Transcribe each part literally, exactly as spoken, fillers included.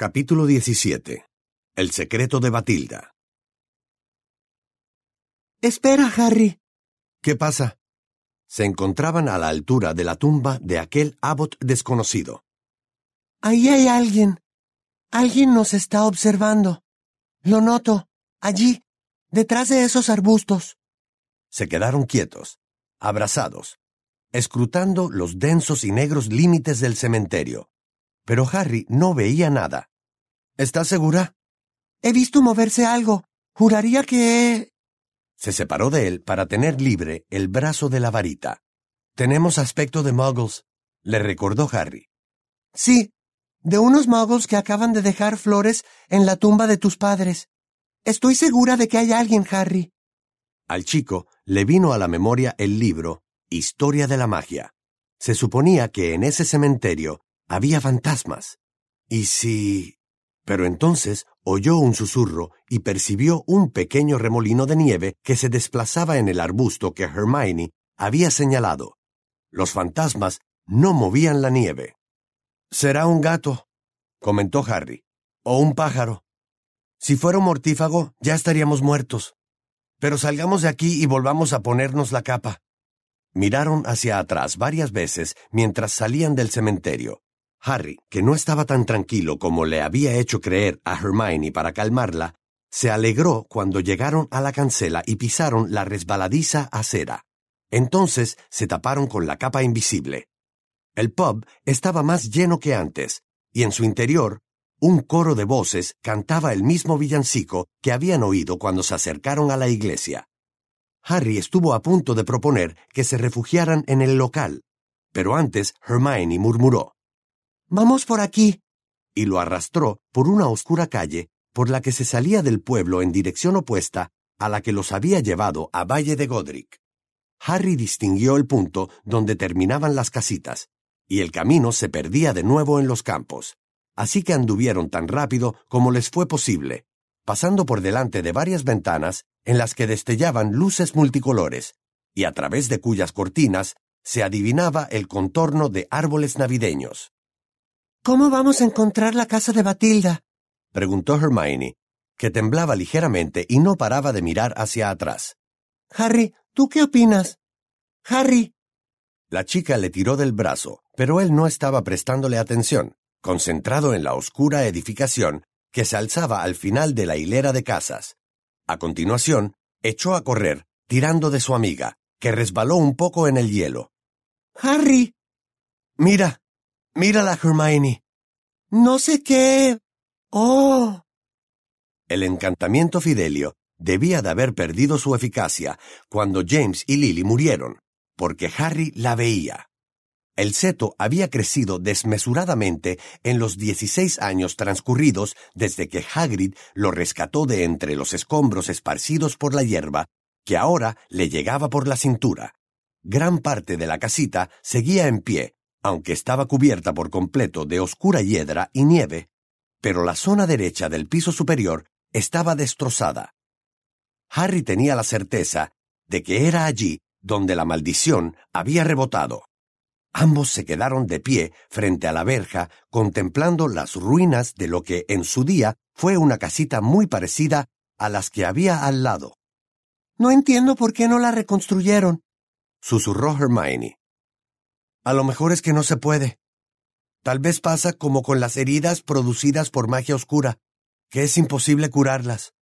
Capítulo diecisiete. El secreto de Batilda. Espera, Harry. ¿Qué pasa? Se encontraban a la altura de la tumba de aquel Abbot desconocido. Ahí hay alguien. Alguien nos está observando. Lo noto. Allí, detrás de esos arbustos. Se quedaron quietos, abrazados, escrutando los densos y negros límites del cementerio. Pero Harry no veía nada. ¿Estás segura? He visto moverse algo. Juraría que... Se separó de él para tener libre el brazo de la varita. «Tenemos aspecto de muggles», le recordó Harry. Sí, de unos muggles que acaban de dejar flores en la tumba de tus padres. Estoy segura de que hay alguien, Harry. Al chico le vino a la memoria el libro Historia de la Magia. Se suponía que en ese cementerio había fantasmas. ¿Y si...? Pero entonces oyó un susurro y percibió un pequeño remolino de nieve que se desplazaba en el arbusto que Hermione había señalado. Los fantasmas no movían la nieve. «Será un gato», comentó Harry, «o un pájaro. Si fuera un mortífago, ya estaríamos muertos. Pero salgamos de aquí y volvamos a ponernos la capa». Miraron hacia atrás varias veces mientras salían del cementerio. Harry, que no estaba tan tranquilo como le había hecho creer a Hermione para calmarla, se alegró cuando llegaron a la cancela y pisaron la resbaladiza acera. Entonces se taparon con la capa invisible. El pub estaba más lleno que antes, y en su interior, un coro de voces cantaba el mismo villancico que habían oído cuando se acercaron a la iglesia. Harry estuvo a punto de proponer que se refugiaran en el local, pero antes Hermione murmuró: «Vamos por aquí», y lo arrastró por una oscura calle por la que se salía del pueblo en dirección opuesta a la que los había llevado a Valle de Godric. Harry distinguió el punto donde terminaban las casitas, y el camino se perdía de nuevo en los campos, así que anduvieron tan rápido como les fue posible, pasando por delante de varias ventanas en las que destellaban luces multicolores, y a través de cuyas cortinas se adivinaba el contorno de árboles navideños. «¿Cómo vamos a encontrar la casa de Batilda?», preguntó Hermione, que temblaba ligeramente y no paraba de mirar hacia atrás. «Harry, ¿tú qué opinas? Harry». La chica le tiró del brazo, pero él no estaba prestándole atención, concentrado en la oscura edificación que se alzaba al final de la hilera de casas. A continuación, echó a correr, tirando de su amiga, que resbaló un poco en el hielo. «Harry». «Mira, mírala, Hermione». «No sé qué... Oh». El encantamiento Fidelio debía de haber perdido su eficacia cuando James y Lily murieron, porque Harry la veía. El seto había crecido desmesuradamente en los dieciséis años transcurridos desde que Hagrid lo rescató de entre los escombros esparcidos por la hierba, que ahora le llegaba por la cintura. Gran parte de la casita seguía en pie, aunque estaba cubierta por completo de oscura hiedra y nieve, pero la zona derecha del piso superior estaba destrozada. Harry tenía la certeza de que era allí donde la maldición había rebotado. Ambos se quedaron de pie frente a la verja, contemplando las ruinas de lo que en su día fue una casita muy parecida a las que había al lado. «No entiendo por qué no la reconstruyeron», susurró Hermione. «A lo mejor es que no se puede. Tal vez pasa como con las heridas producidas por magia oscura, que es imposible curarlas».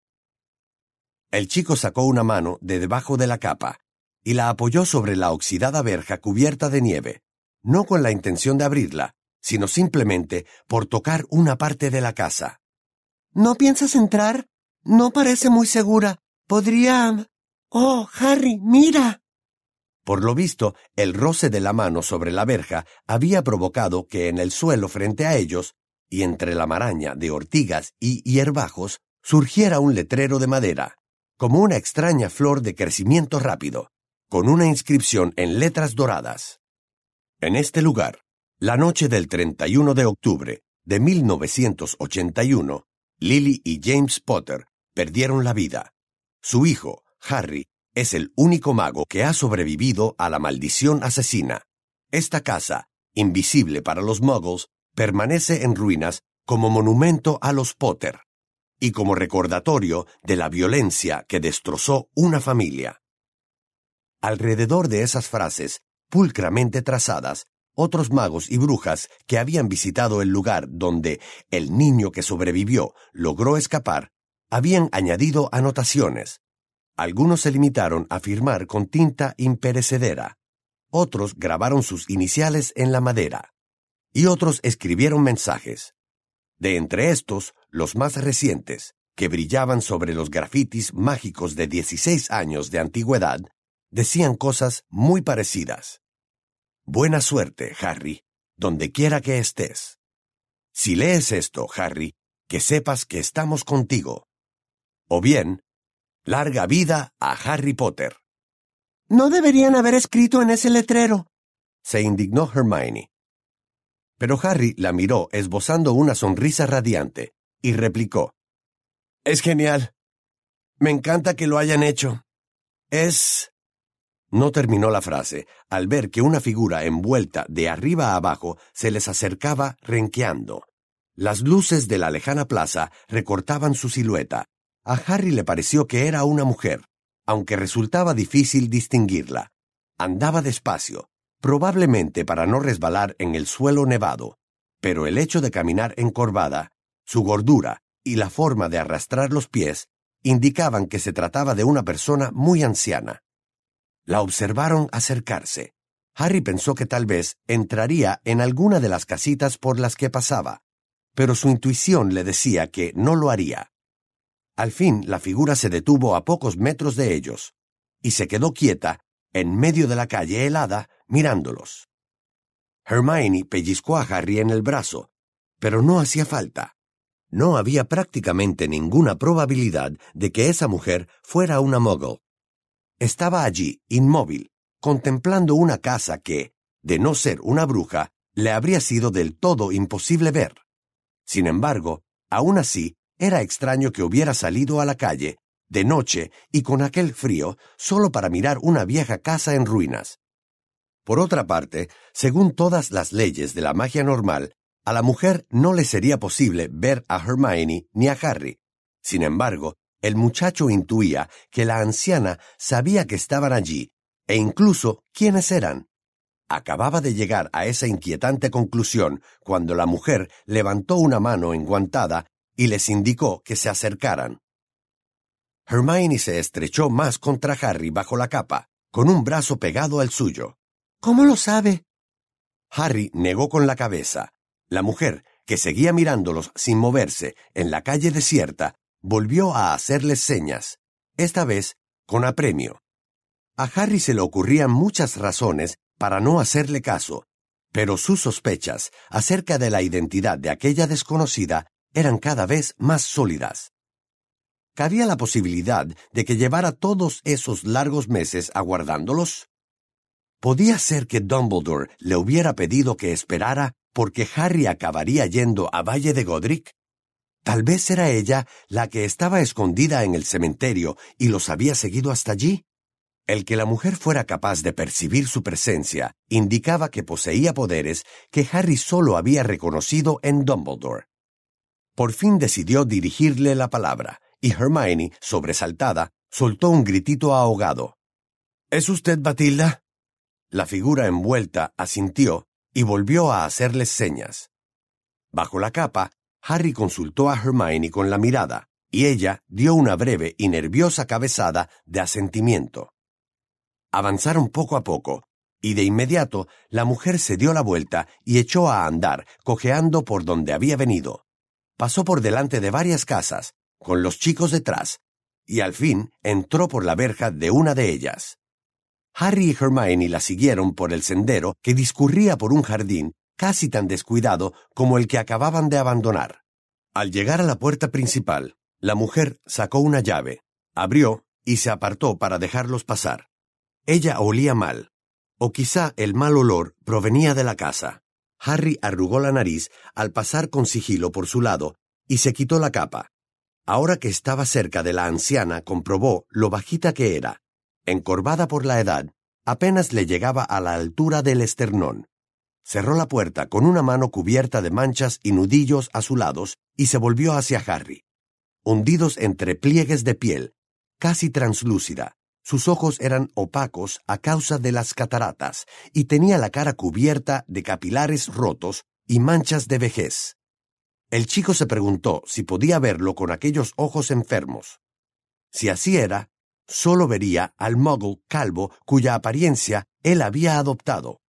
El chico sacó una mano de debajo de la capa y la apoyó sobre la oxidada verja cubierta de nieve, no con la intención de abrirla, sino simplemente por tocar una parte de la casa. «¿No piensas entrar? No parece muy segura. Podría... Oh, Harry, mira». Por lo visto, el roce de la mano sobre la verja había provocado que en el suelo frente a ellos, y entre la maraña de ortigas y hierbajos, surgiera un letrero de madera, como una extraña flor de crecimiento rápido, con una inscripción en letras doradas. En este lugar, la noche del treinta y uno de octubre de mil novecientos ochenta y uno, Lily y James Potter perdieron la vida. Su hijo, Harry, es el único mago que ha sobrevivido a la maldición asesina. Esta casa, invisible para los muggles, permanece en ruinas como monumento a los Potter y como recordatorio de la violencia que destrozó una familia. Alrededor de esas frases, pulcramente trazadas, otros magos y brujas que habían visitado el lugar donde el niño que sobrevivió logró escapar, habían añadido anotaciones. Algunos se limitaron a firmar con tinta imperecedera, otros grabaron sus iniciales en la madera, y otros escribieron mensajes. De entre estos, los más recientes, que brillaban sobre los grafitis mágicos de dieciséis años de antigüedad, decían cosas muy parecidas. Buena suerte, Harry, donde quiera que estés. Si lees esto, Harry, que sepas que estamos contigo. O bien, larga vida a Harry Potter. No deberían haber escrito en ese letrero, se indignó Hermione. Pero Harry la miró esbozando una sonrisa radiante y replicó: Es genial. Me encanta que lo hayan hecho. Es... No terminó la frase al ver que una figura envuelta de arriba a abajo se les acercaba renqueando. Las luces de la lejana plaza recortaban su silueta. A Harry le pareció que era una mujer, aunque resultaba difícil distinguirla. Andaba despacio, probablemente para no resbalar en el suelo nevado, pero el hecho de caminar encorvada, su gordura y la forma de arrastrar los pies indicaban que se trataba de una persona muy anciana. La observaron acercarse. Harry pensó que tal vez entraría en alguna de las casitas por las que pasaba, pero su intuición le decía que no lo haría. Al fin, la figura se detuvo a pocos metros de ellos, y se quedó quieta en medio de la calle helada, mirándolos. Hermione pellizcó a Harry en el brazo, pero no hacía falta. No había prácticamente ninguna probabilidad de que esa mujer fuera una muggle. Estaba allí, inmóvil, contemplando una casa que, de no ser una bruja, le habría sido del todo imposible ver. Sin embargo, aún así, era extraño que hubiera salido a la calle, de noche y con aquel frío, solo para mirar una vieja casa en ruinas. Por otra parte, según todas las leyes de la magia normal, a la mujer no le sería posible ver a Hermione ni a Harry. Sin embargo, el muchacho intuía que la anciana sabía que estaban allí, e incluso quiénes eran. Acababa de llegar a esa inquietante conclusión cuando la mujer levantó una mano enguantada y les indicó que se acercaran. Hermione se estrechó más contra Harry bajo la capa, con un brazo pegado al suyo. ¿Cómo lo sabe? Harry negó con la cabeza. La mujer, que seguía mirándolos sin moverse en la calle desierta, volvió a hacerles señas, esta vez con apremio. A Harry se le ocurrían muchas razones para no hacerle caso, pero sus sospechas acerca de la identidad de aquella desconocida eran cada vez más sólidas. ¿Cabía la posibilidad de que llevara todos esos largos meses aguardándolos? ¿Podía ser que Dumbledore le hubiera pedido que esperara porque Harry acabaría yendo a Valle de Godric? Tal vez era ella la que estaba escondida en el cementerio y los había seguido hasta allí. El que la mujer fuera capaz de percibir su presencia indicaba que poseía poderes que Harry solo había reconocido en Dumbledore. Por fin decidió dirigirle la palabra, y Hermione, sobresaltada, soltó un gritito ahogado. ¿Es usted Batilda? La figura envuelta asintió y volvió a hacerles señas. Bajo la capa, Harry consultó a Hermione con la mirada, y ella dio una breve y nerviosa cabezada de asentimiento. Avanzaron poco a poco, y de inmediato la mujer se dio la vuelta y echó a andar, cojeando por donde había venido. Pasó por delante de varias casas, con los chicos detrás, y al fin entró por la verja de una de ellas. Harry y Hermione la siguieron por el sendero que discurría por un jardín casi tan descuidado como el que acababan de abandonar. Al llegar a la puerta principal, la mujer sacó una llave, abrió y se apartó para dejarlos pasar. Ella olía mal, o quizá el mal olor provenía de la casa. Harry arrugó la nariz al pasar con sigilo por su lado y se quitó la capa. Ahora que estaba cerca de la anciana, comprobó lo bajita que era. Encorvada por la edad, apenas le llegaba a la altura del esternón. Cerró la puerta con una mano cubierta de manchas y nudillos azulados y se volvió hacia Harry. Hundidos entre pliegues de piel, casi translúcida, sus ojos eran opacos a causa de las cataratas y tenía la cara cubierta de capilares rotos y manchas de vejez. El chico se preguntó si podía verlo con aquellos ojos enfermos. Si así era, solo vería al muggle calvo cuya apariencia él había adoptado.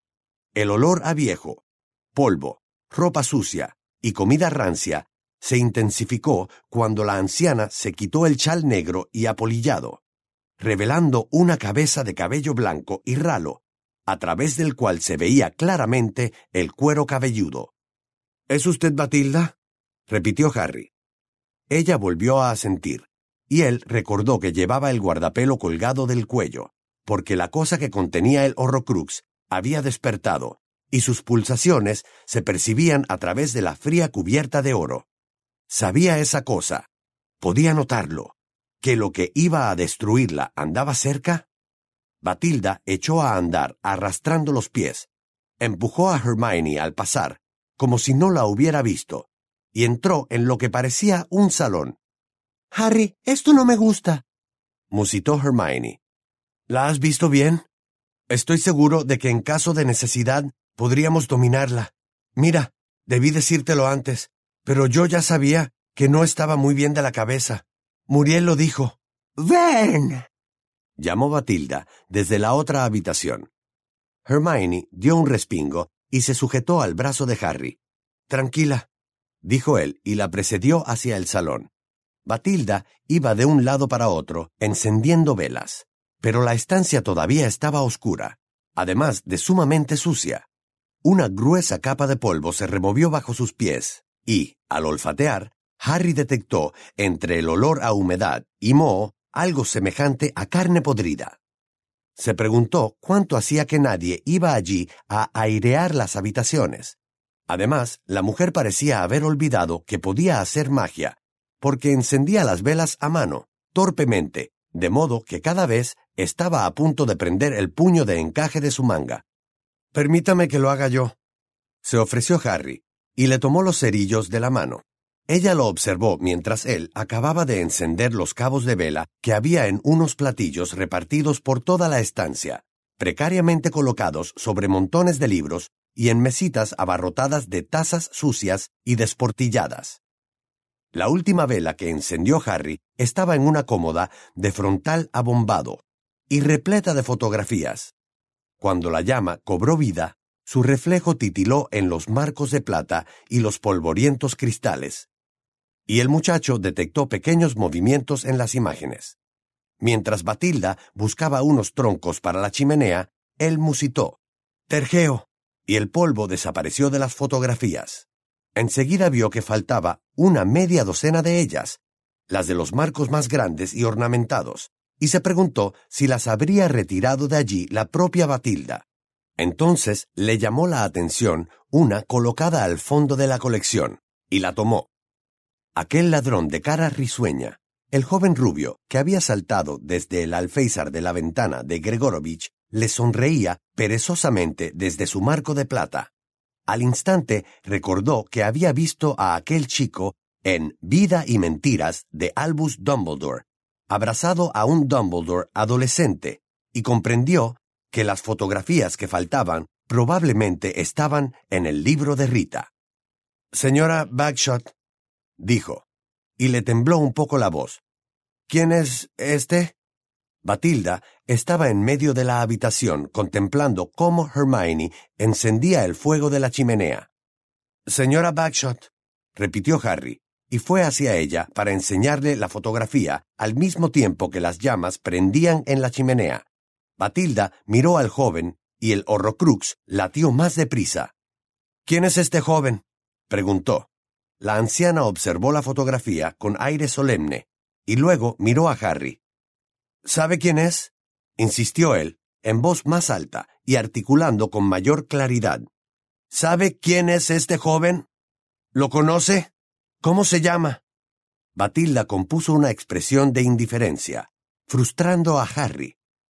El olor a viejo, polvo, ropa sucia y comida rancia se intensificó cuando la anciana se quitó el chal negro y apolillado, revelando una cabeza de cabello blanco y ralo, a través del cual se veía claramente el cuero cabelludo. —¿Es usted Batilda? —repitió Harry. Ella volvió a asentir, y él recordó que llevaba el guardapelo colgado del cuello, porque la cosa que contenía el Horrocrux había despertado, y sus pulsaciones se percibían a través de la fría cubierta de oro. Sabía esa cosa, podía notarlo, que lo que iba a destruirla andaba cerca. Batilda echó a andar arrastrando los pies, empujó a Hermione al pasar, como si no la hubiera visto, y entró en lo que parecía un salón. —Harry, esto no me gusta —musitó Hermione—. ¿La has visto bien? Estoy seguro de que en caso de necesidad podríamos dominarla. Mira, debí decírtelo antes, pero yo ya sabía que no estaba muy bien de la cabeza. Muriel lo dijo. —¡Ven! —llamó Batilda desde la otra habitación. Hermione dio un respingo y se sujetó al brazo de Harry. —Tranquila —dijo él y la precedió hacia el salón. Batilda iba de un lado para otro, encendiendo velas, pero la estancia todavía estaba oscura, además de sumamente sucia. Una gruesa capa de polvo se removió bajo sus pies, y, al olfatear, Harry detectó, entre el olor a humedad y moho, algo semejante a carne podrida. Se preguntó cuánto hacía que nadie iba allí a airear las habitaciones. Además, la mujer parecía haber olvidado que podía hacer magia, porque encendía las velas a mano, torpemente, de modo que cada vez estaba a punto de prender el puño de encaje de su manga. —Permítame que lo haga yo —se ofreció Harry, y le tomó los cerillos de la mano. Ella lo observó mientras él acababa de encender los cabos de vela que había en unos platillos repartidos por toda la estancia, precariamente colocados sobre montones de libros y en mesitas abarrotadas de tazas sucias y desportilladas. La última vela que encendió Harry estaba en una cómoda de frontal abombado y repleta de fotografías. Cuando la llama cobró vida, su reflejo titiló en los marcos de plata y los polvorientos cristales, y el muchacho detectó pequeños movimientos en las imágenes. Mientras Batilda buscaba unos troncos para la chimenea, él musitó: «Tergeo», y el polvo desapareció de las fotografías. Enseguida vio que faltaba una media docena de ellas, las de los marcos más grandes y ornamentados, y se preguntó si las habría retirado de allí la propia Batilda. Entonces le llamó la atención una colocada al fondo de la colección, y la tomó. Aquel ladrón de cara risueña, el joven rubio que había saltado desde el alféizar de la ventana de Gregorovich, le sonreía perezosamente desde su marco de plata. Al instante recordó que había visto a aquel chico en Vida y Mentiras de Albus Dumbledore, abrazado a un Dumbledore adolescente, y comprendió que las fotografías que faltaban probablemente estaban en el libro de Rita. «Señora Bagshot», dijo, y le tembló un poco la voz. «¿Quién es este?» Batilda estaba en medio de la habitación contemplando cómo Hermione encendía el fuego de la chimenea. «Señora Bagshot», repitió Harry, y fue hacia ella para enseñarle la fotografía al mismo tiempo que las llamas prendían en la chimenea. Batilda miró al joven y el Horrocrux latió más deprisa. «¿Quién es este joven?», preguntó. La anciana observó la fotografía con aire solemne y luego miró a Harry. «¿Sabe quién es?», insistió él, en voz más alta y articulando con mayor claridad. «¿Sabe quién es este joven? ¿Lo conoce? ¿Cómo se llama?» Batilda compuso una expresión de indiferencia, frustrando a Harry.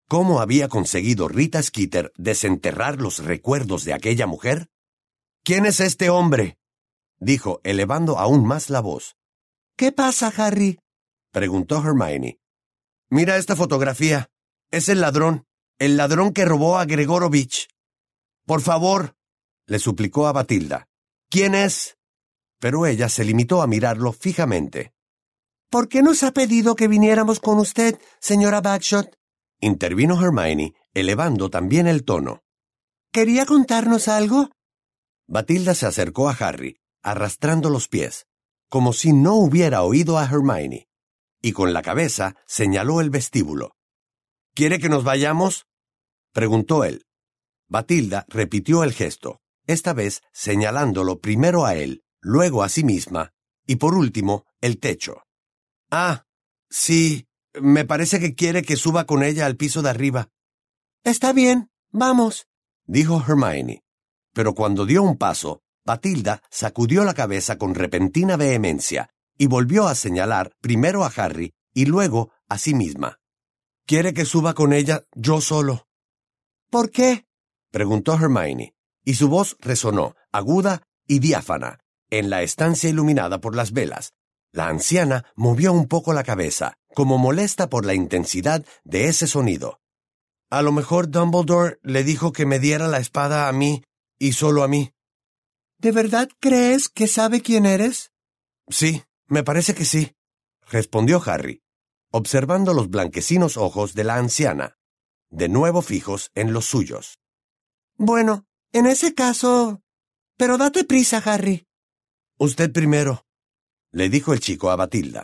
¿Cómo había conseguido Rita Skeeter desenterrar los recuerdos de aquella mujer? «¿Quién es este hombre?», dijo, elevando aún más la voz. ¿Qué pasa, Harry?, preguntó Hermione. «Mira esta fotografía. Es el ladrón, el ladrón que robó a Gregorovich. Por favor», le suplicó a Batilda. «¿Quién es?». Pero ella se limitó a mirarlo fijamente. ¿Por qué nos ha pedido que viniéramos con usted, señora Bagshot?, intervino Hermione, elevando también el tono. ¿Quería contarnos algo? Batilda se acercó a Harry, arrastrando los pies, como si no hubiera oído a Hermione, y con la cabeza señaló el vestíbulo. «¿Quiere que nos vayamos?», preguntó él. Batilda repitió el gesto, esta vez señalándolo primero a él, luego a sí misma, y por último, el techo. «Ah, sí, me parece que quiere que suba con ella al piso de arriba». «Está bien, vamos», dijo Hermione. Pero cuando dio un paso, Batilda sacudió la cabeza con repentina vehemencia y volvió a señalar primero a Harry y luego a sí misma. «Quiere que suba con ella yo solo». «¿Por qué?», preguntó Hermione, y su voz resonó, aguda y diáfana, en la estancia iluminada por las velas. La anciana movió un poco la cabeza, como molesta por la intensidad de ese sonido. «A lo mejor Dumbledore le dijo que me diera la espada a mí, y solo a mí». ¿De verdad crees que sabe quién eres? «Sí, me parece que sí», respondió Harry, observando los blanquecinos ojos de la anciana, de nuevo fijos en los suyos. «Bueno, en ese caso... Pero date prisa, Harry». «Usted primero», le dijo el chico a Batilda.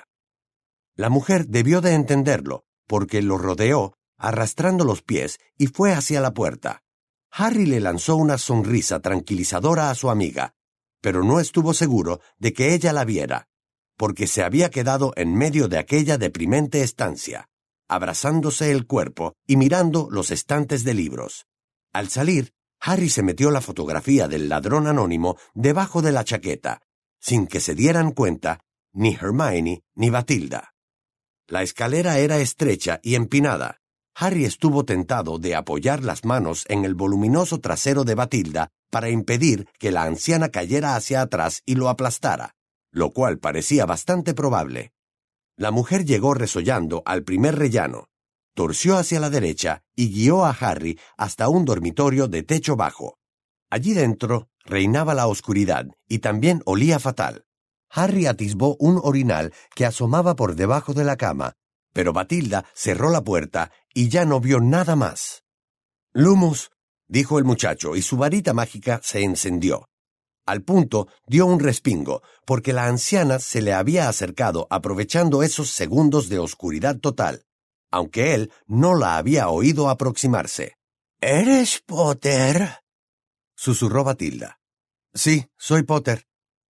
La mujer debió de entenderlo, porque lo rodeó, arrastrando los pies, y fue hacia la puerta. Harry le lanzó una sonrisa tranquilizadora a su amiga, pero no estuvo seguro de que ella la viera, porque se había quedado en medio de aquella deprimente estancia, abrazándose el cuerpo y mirando los estantes de libros. Al salir, Harry se metió la fotografía del ladrón anónimo debajo de la chaqueta, sin que se dieran cuenta ni Hermione ni Batilda. La escalera era estrecha y empinada. Harry estuvo tentado de apoyar las manos en el voluminoso trasero de Batilda para impedir que la anciana cayera hacia atrás y lo aplastara, lo cual parecía bastante probable. La mujer llegó resollando al primer rellano, torció hacia la derecha y guió a Harry hasta un dormitorio de techo bajo. Allí dentro reinaba la oscuridad y también olía fatal. Harry atisbó un orinal que asomaba por debajo de la cama, pero Batilda cerró la puerta y ya no vio nada más. «Lumos», dijo el muchacho, y su varita mágica se encendió. Al punto dio un respingo, porque la anciana se le había acercado aprovechando esos segundos de oscuridad total, aunque él no la había oído aproximarse. «¿Eres Potter?», susurró Batilda. «Sí, soy Potter».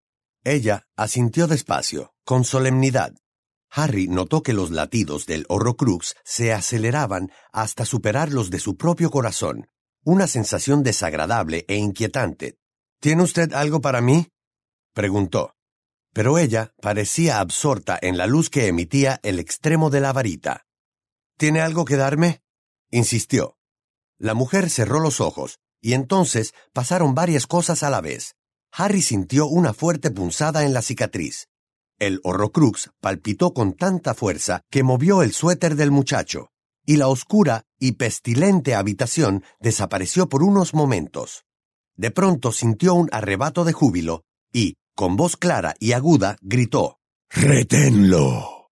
Ella asintió despacio, con solemnidad. Harry notó que los latidos del Horrocrux se aceleraban hasta superar los de su propio corazón, una sensación desagradable e inquietante. «¿Tiene usted algo para mí?», preguntó. Pero ella parecía absorta en la luz que emitía el extremo de la varita. «¿Tiene algo que darme?», insistió. La mujer cerró los ojos, y entonces pasaron varias cosas a la vez. Harry sintió una fuerte punzada en la cicatriz. El Horrocrux palpitó con tanta fuerza que movió el suéter del muchacho, y la oscura y pestilente habitación desapareció por unos momentos. De pronto sintió un arrebato de júbilo y, con voz clara y aguda, gritó: «¡Reténlo!».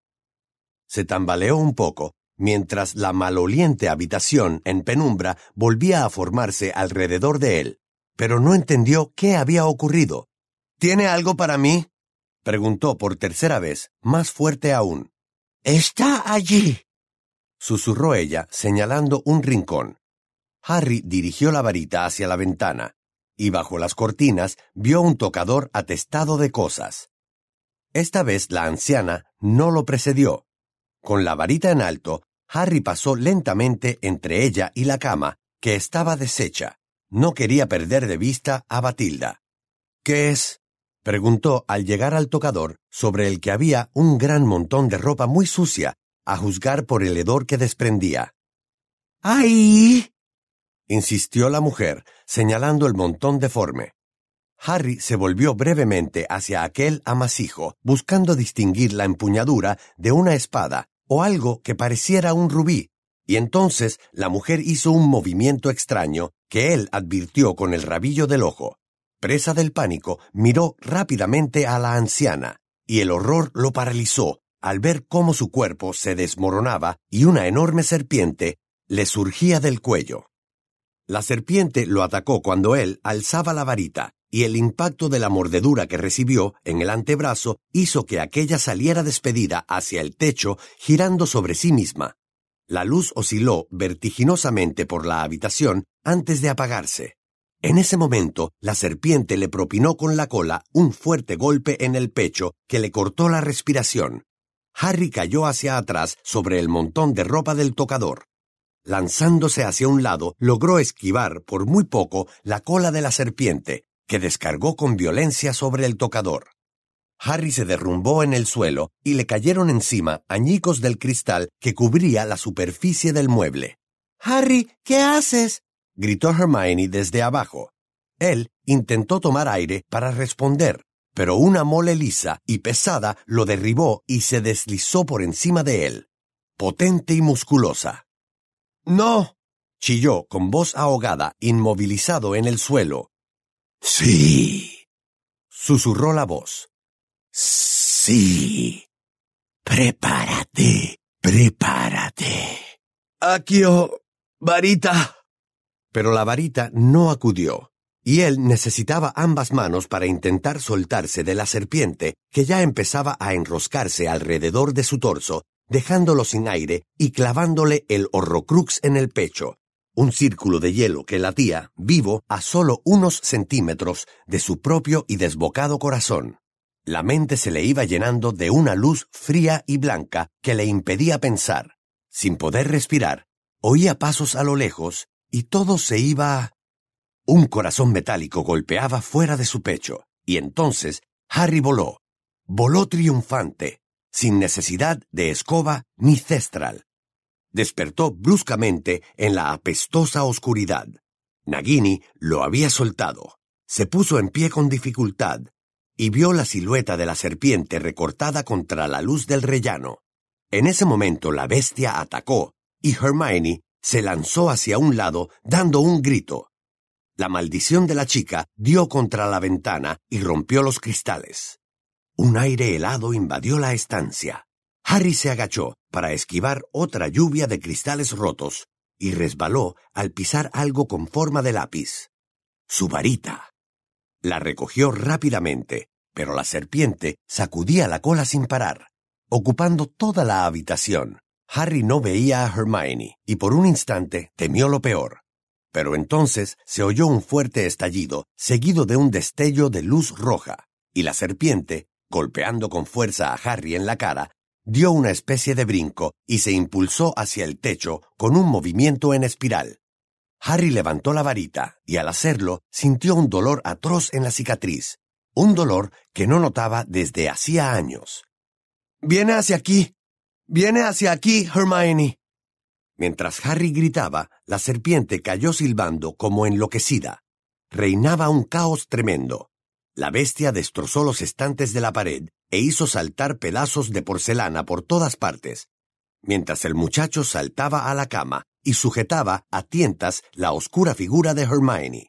Se tambaleó un poco, mientras la maloliente habitación en penumbra volvía a formarse alrededor de él, pero no entendió qué había ocurrido. «¿Tiene algo para mí?», preguntó por tercera vez, más fuerte aún. «Está allí», susurró ella, señalando un rincón. Harry dirigió la varita hacia la ventana, y bajo las cortinas vio un tocador atestado de cosas. Esta vez la anciana no lo precedió. Con la varita en alto, Harry pasó lentamente entre ella y la cama, que estaba deshecha. No quería perder de vista a Batilda. «¿Qué es?», preguntó al llegar al tocador, sobre el que había un gran montón de ropa muy sucia, a juzgar por el hedor que desprendía. ¡Ay! insistió la mujer, señalando el montón deforme. Harry se volvió brevemente hacia aquel amasijo, buscando distinguir la empuñadura de una espada o algo que pareciera un rubí, y entonces la mujer hizo un movimiento extraño que él advirtió con el rabillo del ojo. Presa del pánico, miró rápidamente a la anciana, y el horror lo paralizó al ver cómo su cuerpo se desmoronaba y una enorme serpiente le surgía del cuello. La serpiente lo atacó cuando él alzaba la varita, y el impacto de la mordedura que recibió en el antebrazo hizo que aquella saliera despedida hacia el techo, girando sobre sí misma. La luz osciló vertiginosamente por la habitación antes de apagarse. En ese momento, la serpiente le propinó con la cola un fuerte golpe en el pecho que le cortó la respiración. Harry cayó hacia atrás sobre el montón de ropa del tocador. Lanzándose hacia un lado, logró esquivar por muy poco la cola de la serpiente, que descargó con violencia sobre el tocador. Harry se derrumbó en el suelo y le cayeron encima añicos del cristal que cubría la superficie del mueble. ¡Harry, ¿qué haces?, gritó Hermione desde abajo. Él intentó tomar aire para responder, pero una mole lisa y pesada lo derribó y se deslizó por encima de él, potente y musculosa. ¡No!, chilló con voz ahogada, inmovilizado en el suelo. ¡Sí!, susurró la voz. ¡Sí! ¡Prepárate! ¡Prepárate! ¡Accio, varita! Pero la varita no acudió, y él necesitaba ambas manos para intentar soltarse de la serpiente que ya empezaba a enroscarse alrededor de su torso, dejándolo sin aire y clavándole el horrocrux en el pecho, un círculo de hielo que latía, vivo, a solo unos centímetros de su propio y desbocado corazón. La mente se le iba llenando de una luz fría y blanca que le impedía pensar. Sin poder respirar, oía pasos a lo lejos y todo se iba... Un corazón metálico golpeaba fuera de su pecho, y entonces Harry voló. Voló triunfante, sin necesidad de escoba ni cestral. Despertó bruscamente en la apestosa oscuridad. Nagini lo había soltado. Se puso en pie con dificultad y vio la silueta de la serpiente recortada contra la luz del rellano. En ese momento la bestia atacó y Hermione se lanzó hacia un lado dando un grito. La maldición de la chica dio contra la ventana y rompió los cristales. Un aire helado invadió la estancia. Harry se agachó para esquivar otra lluvia de cristales rotos y resbaló al pisar algo con forma de lápiz. Su varita. La recogió rápidamente, pero la serpiente sacudía la cola sin parar, ocupando toda la habitación. Harry no veía a Hermione y por un instante temió lo peor. Pero entonces se oyó un fuerte estallido, seguido de un destello de luz roja, y la serpiente, golpeando con fuerza a Harry en la cara, dio una especie de brinco y se impulsó hacia el techo con un movimiento en espiral. Harry levantó la varita y al hacerlo sintió un dolor atroz en la cicatriz, un dolor que no notaba desde hacía años. «Viene hacia aquí, viene hacia aquí, Hermione». Mientras Harry gritaba, la serpiente cayó silbando como enloquecida. Reinaba un caos tremendo. La bestia destrozó los estantes de la pared e hizo saltar pedazos de porcelana por todas partes, mientras el muchacho saltaba a la cama y sujetaba a tientas la oscura figura de Hermione.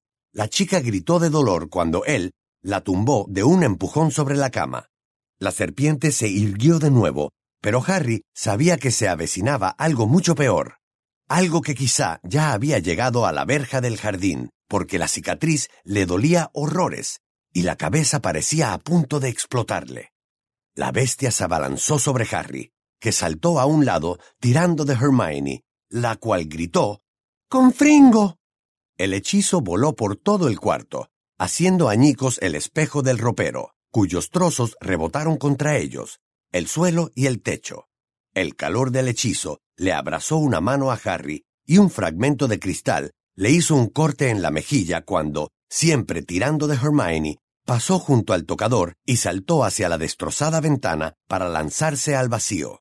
La chica gritó de dolor cuando él la tumbó de un empujón sobre la cama. La serpiente se irguió de nuevo, pero Harry sabía que se avecinaba algo mucho peor, algo que quizá ya había llegado a la verja del jardín, porque la cicatriz le dolía horrores y la cabeza parecía a punto de explotarle. La bestia se abalanzó sobre Harry, que saltó a un lado tirando de Hermione, la cual gritó «¡Confringo!». El hechizo voló por todo el cuarto, haciendo añicos el espejo del ropero, cuyos trozos rebotaron contra ellos, el suelo y el techo. El calor del hechizo le abrazó una mano a Harry y un fragmento de cristal le hizo un corte en la mejilla cuando, siempre tirando de Hermione, pasó junto al tocador y saltó hacia la destrozada ventana para lanzarse al vacío.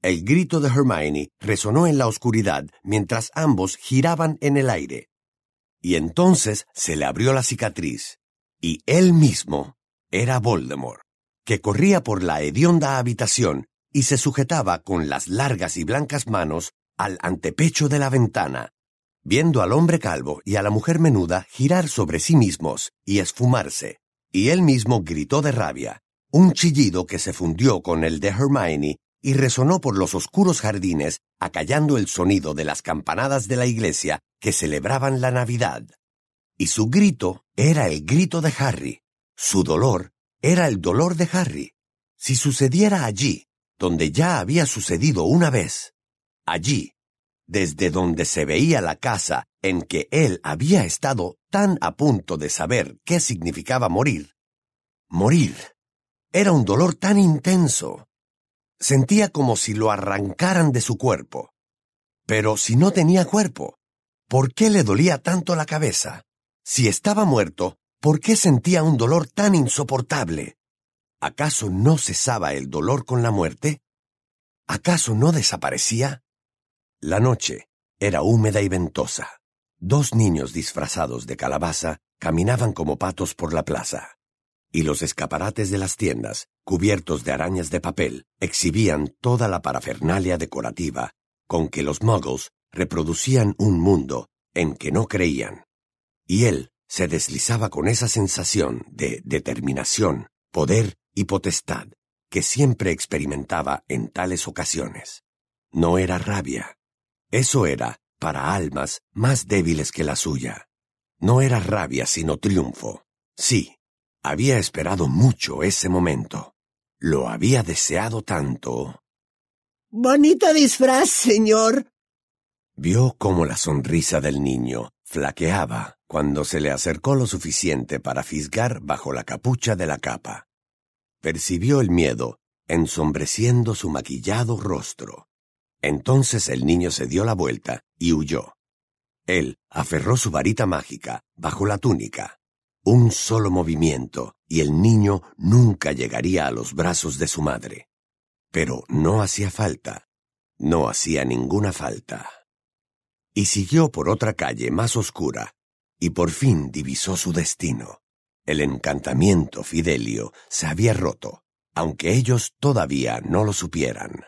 El grito de Hermione resonó en la oscuridad mientras ambos giraban en el aire. Y entonces se le abrió la cicatriz, y él mismo era Voldemort, que corría por la hedionda habitación y se sujetaba con las largas y blancas manos al antepecho de la ventana, viendo al hombre calvo y a la mujer menuda girar sobre sí mismos y esfumarse, y él mismo gritó de rabia, un chillido que se fundió con el de Hermione y resonó por los oscuros jardines, acallando el sonido de las campanadas de la iglesia que celebraban la Navidad. Y su grito era el grito de Harry. Su dolor era el dolor de Harry. Si sucediera allí, donde ya había sucedido una vez, allí, desde donde se veía la casa en que él había estado tan a punto de saber qué significaba morir, morir era un dolor tan intenso. Sentía como si lo arrancaran de su cuerpo. Pero si no tenía cuerpo, ¿por qué le dolía tanto la cabeza? Si estaba muerto, ¿por qué sentía un dolor tan insoportable? ¿Acaso no cesaba el dolor con la muerte? ¿Acaso no desaparecía? La noche era húmeda y ventosa. Dos niños disfrazados de calabaza caminaban como patos por la plaza, y los escaparates de las tiendas, cubiertos de arañas de papel, exhibían toda la parafernalia decorativa con que los muggles reproducían un mundo en que no creían. Y él se deslizaba con esa sensación de determinación, poder y potestad que siempre experimentaba en tales ocasiones. No era rabia. Eso era para almas más débiles que la suya. No era rabia sino triunfo. Sí, había esperado mucho ese momento. Lo había deseado tanto. —Bonito disfraz, señor. Vio cómo la sonrisa del niño flaqueaba cuando se le acercó lo suficiente para fisgar bajo la capucha de la capa. Percibió el miedo ensombreciendo su maquillado rostro. Entonces el niño se dio la vuelta y huyó. Él aferró su varita mágica bajo la túnica. Un solo movimiento y el niño nunca llegaría a los brazos de su madre. Pero no hacía falta. No hacía ninguna falta. Y siguió por otra calle más oscura, y por fin divisó su destino. El encantamiento Fidelio se había roto, aunque ellos todavía no lo supieran.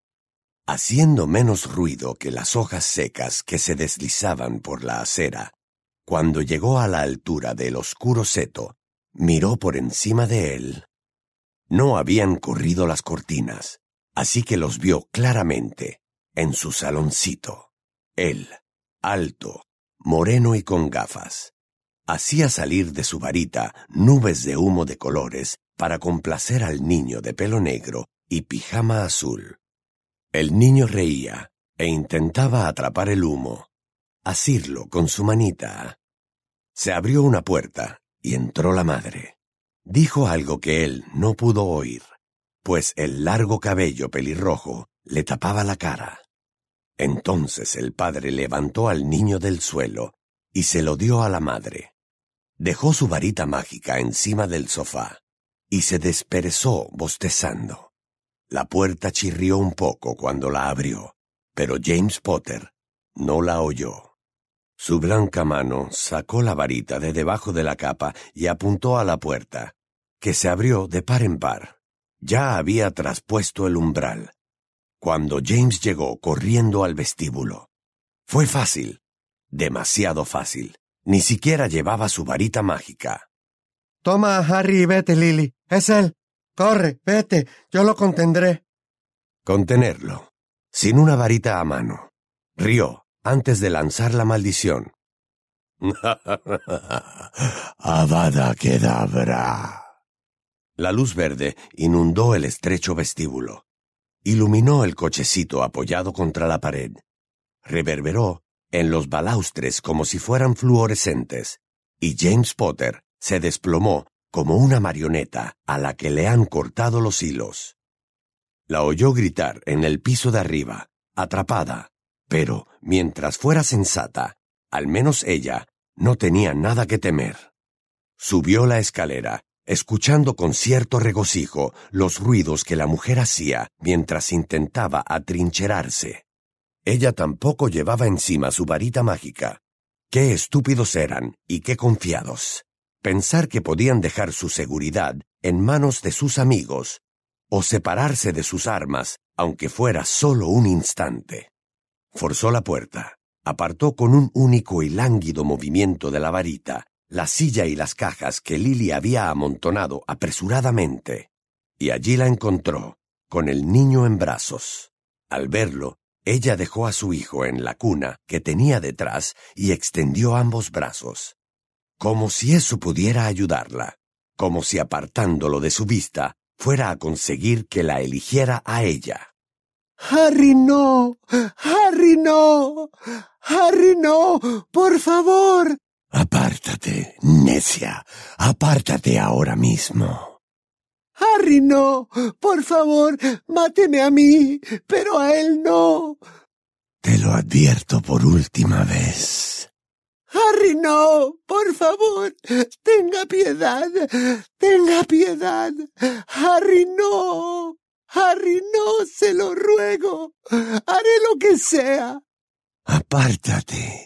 Haciendo menos ruido que las hojas secas que se deslizaban por la acera, cuando llegó a la altura del oscuro seto, miró por encima de él. No habían corrido las cortinas, así que los vio claramente en su saloncito. Él, alto, moreno y con gafas, hacía salir de su varita nubes de humo de colores para complacer al niño de pelo negro y pijama azul. El niño reía e intentaba atrapar el humo, asirlo con su manita. Se abrió una puerta y entró la madre. Dijo algo que él no pudo oír, pues el largo cabello pelirrojo le tapaba la cara. Entonces el padre levantó al niño del suelo y se lo dio a la madre. Dejó su varita mágica encima del sofá y se desperezó bostezando. La puerta chirrió un poco cuando la abrió, pero James Potter no la oyó. Su blanca mano sacó la varita de debajo de la capa y apuntó a la puerta, que se abrió de par en par. Ya había traspuesto el umbral, cuando James llegó corriendo al vestíbulo. Fue fácil, demasiado fácil. Ni siquiera llevaba su varita mágica. Toma a Harry y vete, Lily. Es él. Corre, vete. Yo lo contendré. Contenerlo, sin una varita a mano. Rió antes de lanzar la maldición. Avada Kedavra. La luz verde inundó el estrecho vestíbulo. Iluminó el cochecito apoyado contra la pared. Reverberó en los balaustres como si fueran fluorescentes, y James Potter se desplomó como una marioneta a la que le han cortado los hilos. La oyó gritar en el piso de arriba, atrapada, pero, mientras fuera sensata, al menos ella no tenía nada que temer. Subió la escalera escuchando con cierto regocijo los ruidos que la mujer hacía mientras intentaba atrincherarse. Ella tampoco llevaba encima su varita mágica. Qué estúpidos eran y qué confiados. Pensar que podían dejar su seguridad en manos de sus amigos o separarse de sus armas, aunque fuera solo un instante. Forzó la puerta, apartó con un único y lánguido movimiento de la varita la silla y las cajas que Lily había amontonado apresuradamente, y allí la encontró, con el niño en brazos. Al verlo, ella dejó a su hijo en la cuna que tenía detrás y extendió ambos brazos, como si eso pudiera ayudarla, como si apartándolo de su vista fuera a conseguir que la eligiera a ella. Harry, no. Harry, no. Harry, no. Por favor. Apártate, necia. Apártate ahora mismo. Harry, no. Por favor, máteme a mí, pero a él no. Te lo advierto por última vez. Harry, no. Por favor, tenga piedad. Tenga piedad. Harry, no. Harry, no, se lo ruego. Haré lo que sea. Apártate.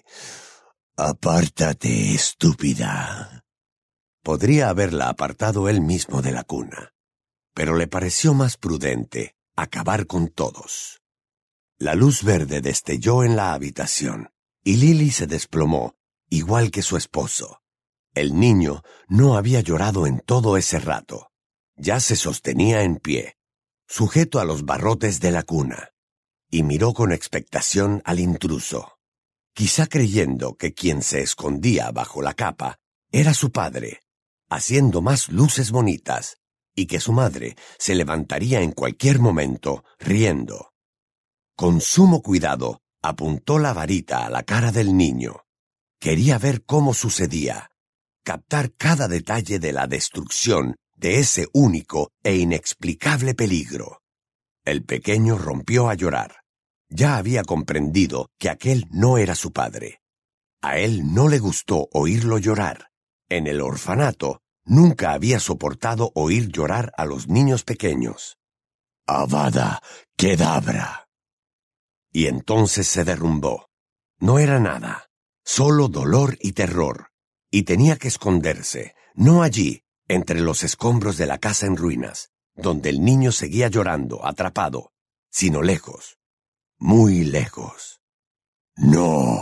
Apártate, estúpida. Podría haberla apartado él mismo de la cuna, pero le pareció más prudente acabar con todos. La luz verde destelló en la habitación, y Lily se desplomó, igual que su esposo. El niño no había llorado en todo ese rato. Ya se sostenía en pie, sujeto a los barrotes de la cuna, y miró con expectación al intruso, quizá creyendo que quien se escondía bajo la capa era su padre, haciendo más luces bonitas, y que su madre se levantaría en cualquier momento, riendo. Con sumo cuidado, apuntó la varita a la cara del niño. Quería ver cómo sucedía, captar cada detalle de la destrucción de ese único e inexplicable peligro. El pequeño rompió a llorar. Ya había comprendido que aquel no era su padre. A él no le gustó oírlo llorar. En el orfanato nunca había soportado oír llorar a los niños pequeños. Avada Kedavra. Y entonces se derrumbó. No era nada, solo dolor y terror. Y tenía que esconderse, no allí, entre los escombros de la casa en ruinas, donde el niño seguía llorando, atrapado, sino lejos. Muy lejos. ¡No!,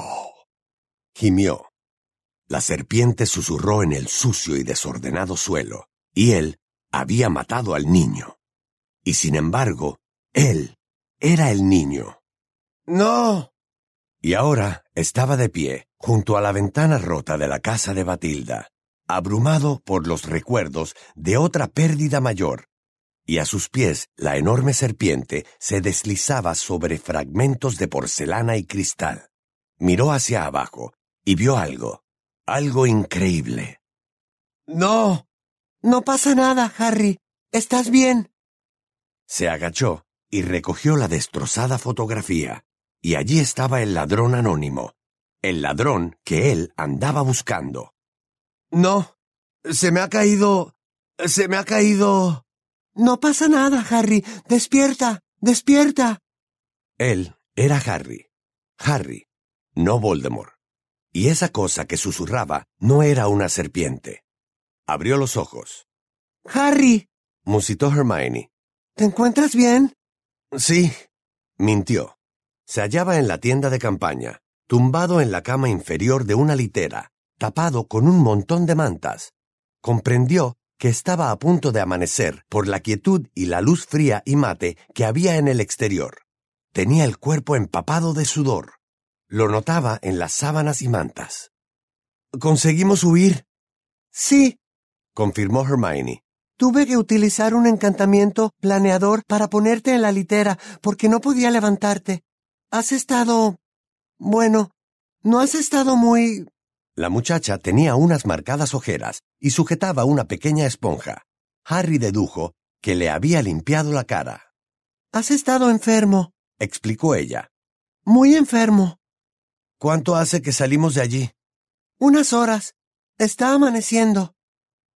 gimió. La serpiente susurró en el sucio y desordenado suelo, y él había matado al niño. Y sin embargo, él era el niño. ¡No! Y ahora estaba de pie, junto a la ventana rota de la casa de Batilda, abrumado por los recuerdos de otra pérdida mayor, y a sus pies la enorme serpiente se deslizaba sobre fragmentos de porcelana y cristal. Miró hacia abajo y vio algo, algo increíble. ¡No! No pasa nada, Harry. ¿Estás bien? Se agachó y recogió la destrozada fotografía, y allí estaba el ladrón anónimo, el ladrón que él andaba buscando. No, se me ha caído... se me ha caído... No pasa nada, Harry. Despierta, despierta. Él era Harry. Harry, no Voldemort. Y esa cosa que susurraba no era una serpiente. Abrió los ojos. Harry, musitó Hermione. ¿te encuentras bien? Sí, mintió. Se hallaba en la tienda de campaña, tumbado en la cama inferior de una litera, tapado con un montón de mantas. Comprendió que estaba a punto de amanecer por la quietud y la luz fría y mate que había en el exterior. Tenía el cuerpo empapado de sudor. Lo notaba en las sábanas y mantas. ¿Conseguimos huir? Sí, confirmó Hermione. Tuve que utilizar un encantamiento planeador para ponerte en la litera porque no podía levantarte. Has estado... bueno, no has estado muy... La muchacha tenía unas marcadas ojeras y sujetaba una pequeña esponja. Harry dedujo que le había limpiado la cara. Has estado enfermo, explicó ella. Muy enfermo. ¿Cuánto hace que salimos de allí? Unas horas. Está amaneciendo.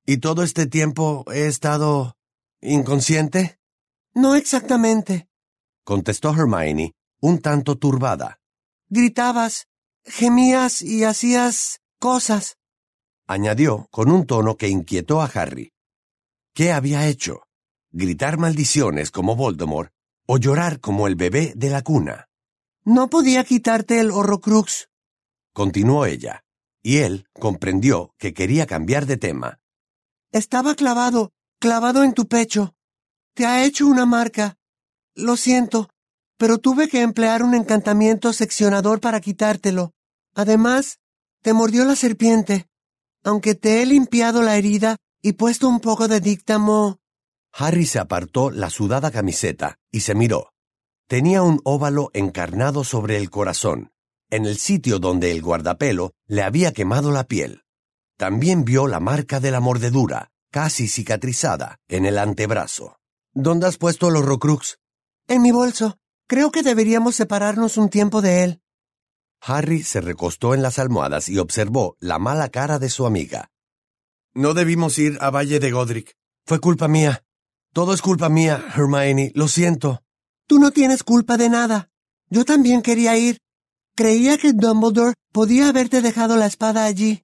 ¿Y todo este tiempo he estado inconsciente? No exactamente, contestó Hermione, un tanto turbada. Gritabas, gemías y hacías cosas, añadió con un tono que inquietó a Harry. ¿Qué había hecho? ¿Gritar maldiciones como Voldemort o llorar como el bebé de la cuna? No podía quitarte el Horrocrux, continuó ella, y él comprendió que quería cambiar de tema. Estaba clavado, clavado en tu pecho. Te ha hecho una marca. Lo siento, pero tuve que emplear un encantamiento seccionador para quitártelo. Además, te mordió la serpiente. Aunque te he limpiado la herida y puesto un poco de díctamo... Harry se apartó la sudada camiseta y se miró. Tenía un óvalo encarnado sobre el corazón, en el sitio donde el guardapelo le había quemado la piel. También vio la marca de la mordedura, casi cicatrizada, en el antebrazo. ¿Dónde has puesto el Horrocrux? En mi bolso. Creo que deberíamos separarnos un tiempo de él. Harry se recostó en las almohadas y observó la mala cara de su amiga. No debimos ir a Valle de Godric. Fue culpa mía. Todo es culpa mía, Hermione. Lo siento. Tú no tienes culpa de nada. Yo también quería ir. Creía que Dumbledore podía haberte dejado la espada allí.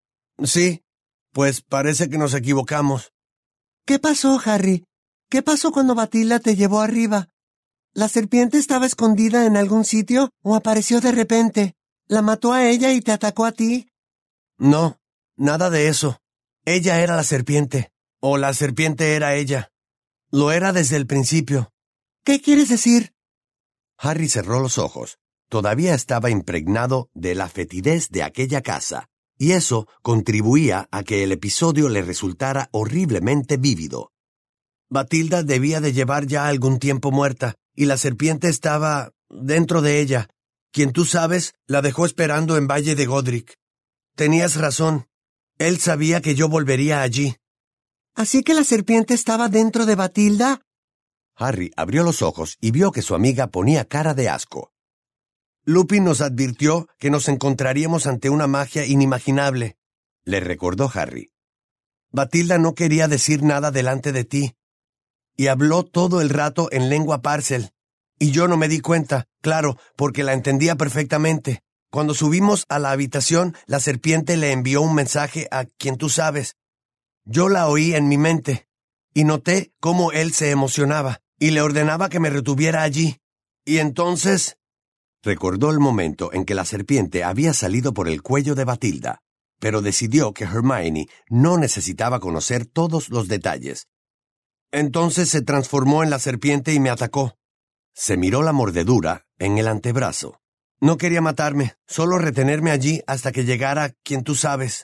Sí, pues parece que nos equivocamos. ¿Qué pasó, Harry? ¿Qué pasó cuando Batilda te llevó arriba? ¿La serpiente estaba escondida en algún sitio o apareció de repente? ¿La mató a ella y te atacó a ti? No, nada de eso. Ella era la serpiente, o la serpiente era ella. Lo era desde el principio. ¿Qué quieres decir? Harry cerró los ojos. Todavía estaba impregnado de la fetidez de aquella casa, y eso contribuía a que el episodio le resultara horriblemente vívido. Batilda debía de llevar ya algún tiempo muerta, y la serpiente estaba dentro de ella. Quien tú sabes, la dejó esperando en Valle de Godric. Tenías razón. Él sabía que yo volvería allí. ¿Así que la serpiente estaba dentro de Batilda? Harry abrió los ojos y vio que su amiga ponía cara de asco. Lupin nos advirtió que nos encontraríamos ante una magia inimaginable, le recordó Harry. Batilda no quería decir nada delante de ti, y habló todo el rato en lengua Parcel, y yo no me di cuenta, claro, porque la entendía perfectamente. Cuando subimos a la habitación, la serpiente le envió un mensaje a quien tú sabes. Yo la oí en mi mente, y noté cómo él se emocionaba, y le ordenaba que me retuviera allí. Y entonces... Recordó el momento en que la serpiente había salido por el cuello de Batilda, pero decidió que Hermione no necesitaba conocer todos los detalles. Entonces se transformó en la serpiente y me atacó. Se miró la mordedura en el antebrazo. No quería matarme, solo retenerme allí hasta que llegara quien tú sabes.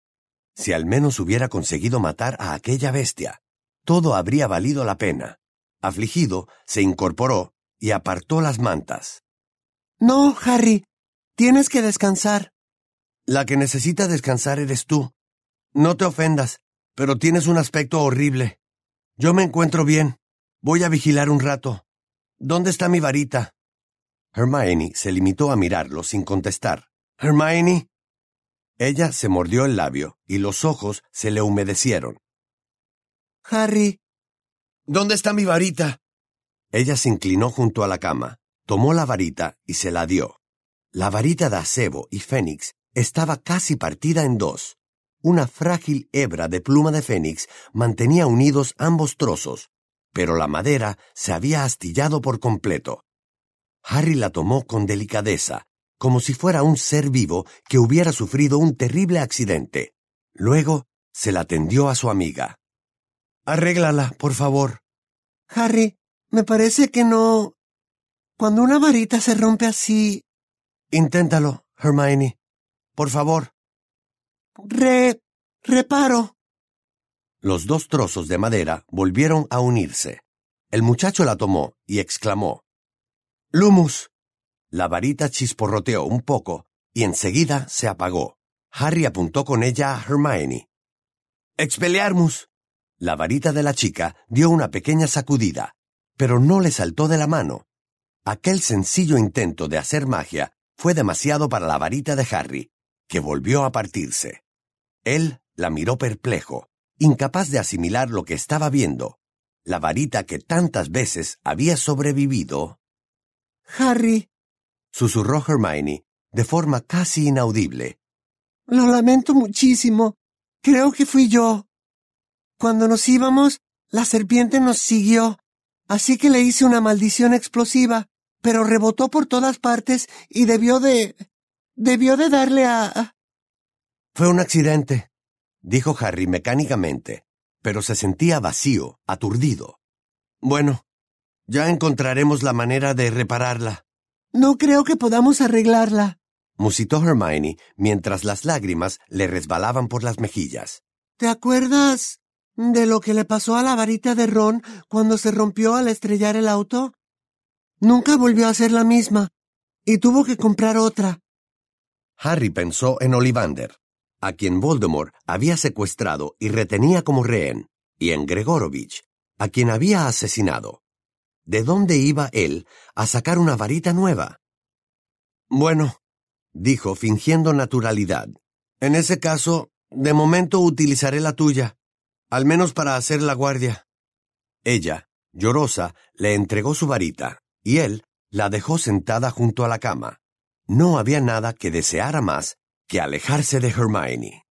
Si al menos hubiera conseguido matar a aquella bestia, todo habría valido la pena. Afligido, se incorporó y apartó las mantas. No, Harry, tienes que descansar. La que necesita descansar eres tú. No te ofendas, pero tienes un aspecto horrible. Yo me encuentro bien. Voy a vigilar un rato. ¿Dónde está mi varita? Hermione se limitó a mirarlo sin contestar. ¿Hermione? Ella se mordió el labio y los ojos se le humedecieron. Harry. ¿Dónde está mi varita? Ella se inclinó junto a la cama, tomó la varita y se la dio. La varita de acebo y fénix estaba casi partida en dos. Una frágil hebra de pluma de fénix mantenía unidos ambos trozos, pero la madera se había astillado por completo. Harry la tomó con delicadeza, como si fuera un ser vivo que hubiera sufrido un terrible accidente. Luego se la tendió a su amiga. «Arréglala, por favor». Harry, me parece que no... Cuando una varita se rompe así... Inténtalo, Hermione. Por favor. Re... reparo. Los dos trozos de madera volvieron a unirse. El muchacho la tomó y exclamó: «Lumus». La varita chisporroteó un poco y enseguida se apagó. Harry apuntó con ella a Hermione. «Expelliarmus». La varita de la chica dio una pequeña sacudida, pero no le saltó de la mano. Aquel sencillo intento de hacer magia fue demasiado para la varita de Harry, que volvió a partirse. Él la miró perplejo, incapaz de asimilar lo que estaba viendo. La varita que tantas veces había sobrevivido. Harry, susurró Hermione de forma casi inaudible. Lo lamento muchísimo. Creo que fui yo. Cuando nos íbamos, la serpiente nos siguió, así que le hice una maldición explosiva, pero rebotó por todas partes y debió de... debió de darle a... Fue un accidente, dijo Harry mecánicamente, pero se sentía vacío, aturdido. Bueno, ya encontraremos la manera de repararla. No creo que podamos arreglarla, musitó Hermione mientras las lágrimas le resbalaban por las mejillas. ¿Te acuerdas de lo que le pasó a la varita de Ron cuando se rompió al estrellar el auto? Nunca volvió a ser la misma, y tuvo que comprar otra. Harry pensó en Ollivander, a quien Voldemort había secuestrado y retenía como rehén, y en Gregorovich, a quien había asesinado. ¿De dónde iba él a sacar una varita nueva? Bueno, dijo fingiendo naturalidad. En ese caso, de momento utilizaré la tuya, al menos para hacer la guardia. Ella, llorosa, le entregó su varita, y él la dejó sentada junto a la cama. No había nada que deseara más que alejarse de Hermione.